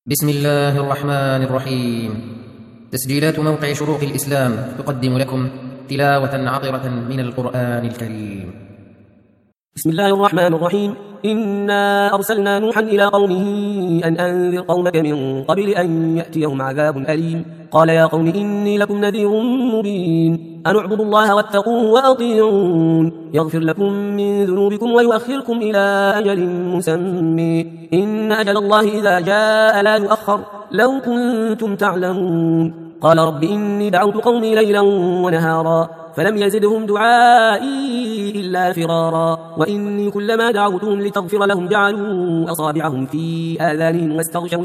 بسم الله الرحمن الرحيم. تسجيلات موقع شروق الإسلام تقدم لكم تلاوة عطرة من القرآن الكريم. بسم الله الرحمن الرحيم. إنا أرسلنا نوحا إلى قومه أن أنذر قومك من قبل أن يأتيهم عذاب أليم. قال يا قوم إني لكم نذير مبين أن اعبدوا الله واتقوه وأطيعون يغفر لكم من ذنوبكم ويؤخركم إلى أجل مسمى إن أجل الله إذا جاء لا يؤخر لو كنتم تعلمون. قال رب إني دعوت قومي ليلا ونهارا فلم يزدهم دعائي إلا فرارا وإني كلما دعوتهم لتغفر لهم جعلوا أصابعهم في آذانهم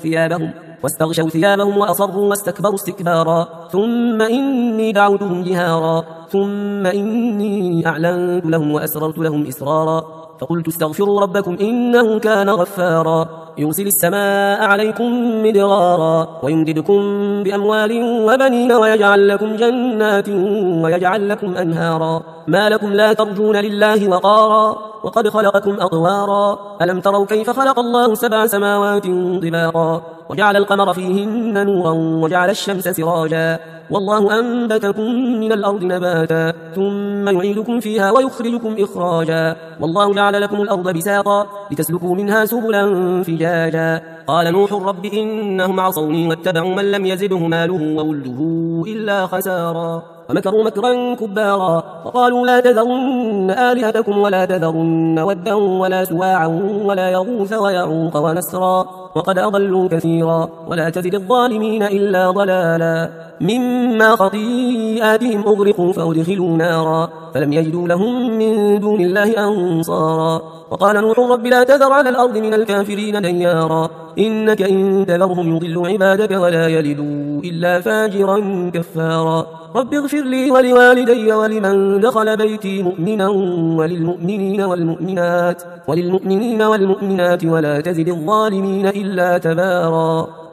واستغشوا ثيابهم وأصروا واستكبروا استكبارا ثم إني دعوتهم جهارا ثم إني أعلنت لهم وأسررت لهم إسرارا فقلت استغفروا ربكم إنه كان غفارا يرسل السماء عليكم مدرارا ويمددكم بأموال وبنين ويجعل لكم جنات ويجعل لكم أنهارا ما لكم لا ترجون لله وقارا وقد خلقكم أطوارا ألم تروا كيف خلق الله 7 سماوات طباقا وجعل القمر فيهن نورا وجعل الشمس سراجا والله أنبتكم من الأرض نباتا ثم يعيدكم فيها ويخرجكم إخراجا والله جعل لكم الأرض بساطا لتسلكوا منها سبلا فجاجا. قال نوح رب إنهم عصوني واتبعوا من لم يزده ماله وولده إلا خسارا ومكروا مكرا كبارا وقالوا لا تذرن آلهتكم ولا تذرن ودا ولا سواعا ولا يغوث ويعوق ونسرا وقد أضلوا كثيرا ولا تزد الظالمين إلا ضلالا مما خطيئاتهم أغرقوا فأدخلوا نارا فلم يجدوا لهم من دون الله أنصارا. وقال نوح رب لا تذر على الأرض من الكافرين ديارا إنك إن تذرهم يضلوا عبادك ولا يلدوا إلا فاجرا كفارا. رب اغفر لي ولوالدي ولمن دخل بيتي مؤمنا وللمؤمنين والمؤمنات ولا تزد الظالمين إلا تبارا.